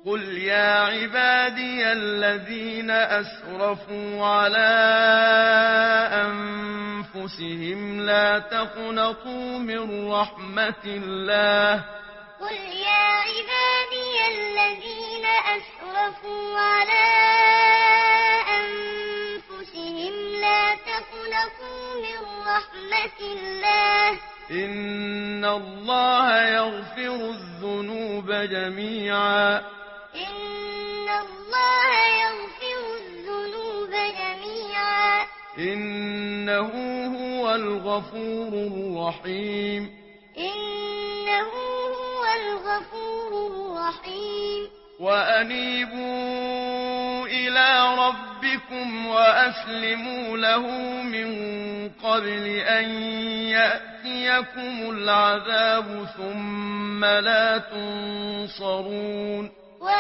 قل يا عبادي الذين أسرفوا على أنفسهم لا تقنطوا من رحمة الله قل يا عبادي الذين أسرفوا على أنفسهم لا تقنطوا من رحمة الله إن الله يغفر الذنوب جميعا إن الله يغفر الذنوب جميعا إنه هو الغفور الرحيم إنه هو الغفور الرحيم وأنيبوا إلى ربكم وأسلموا له من قبل أن يأتيكم العذاب ثم لا تنصرون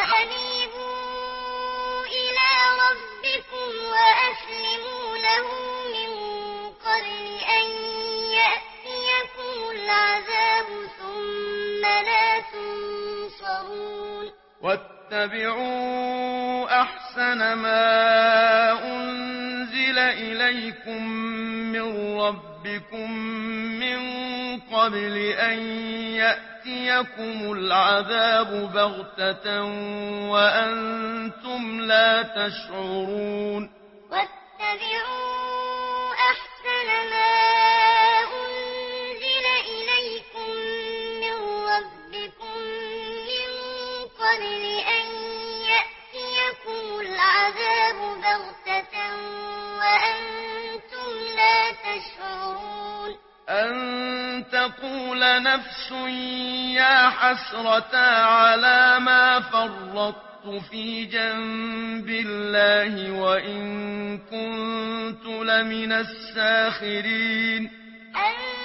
وأنيبوا إلى ربكم وأسلموا له من قبل أن يأتيكم العذاب ثم لا تنصرون واتبعوا أحسن ما أنزل إليكم من ربكم من قبل أن يأتيكم العذاب بغتة وأنتم لا تشعرون واتبعوا أحسن ما أنزل إليكم من ربكم من قبل أن يأتيكم العذاب بغتة وأنتم لا تشعرون أن تقول نفس يا حسرة على ما فرطت في جنب الله وإن كنت لمن الساخرين أن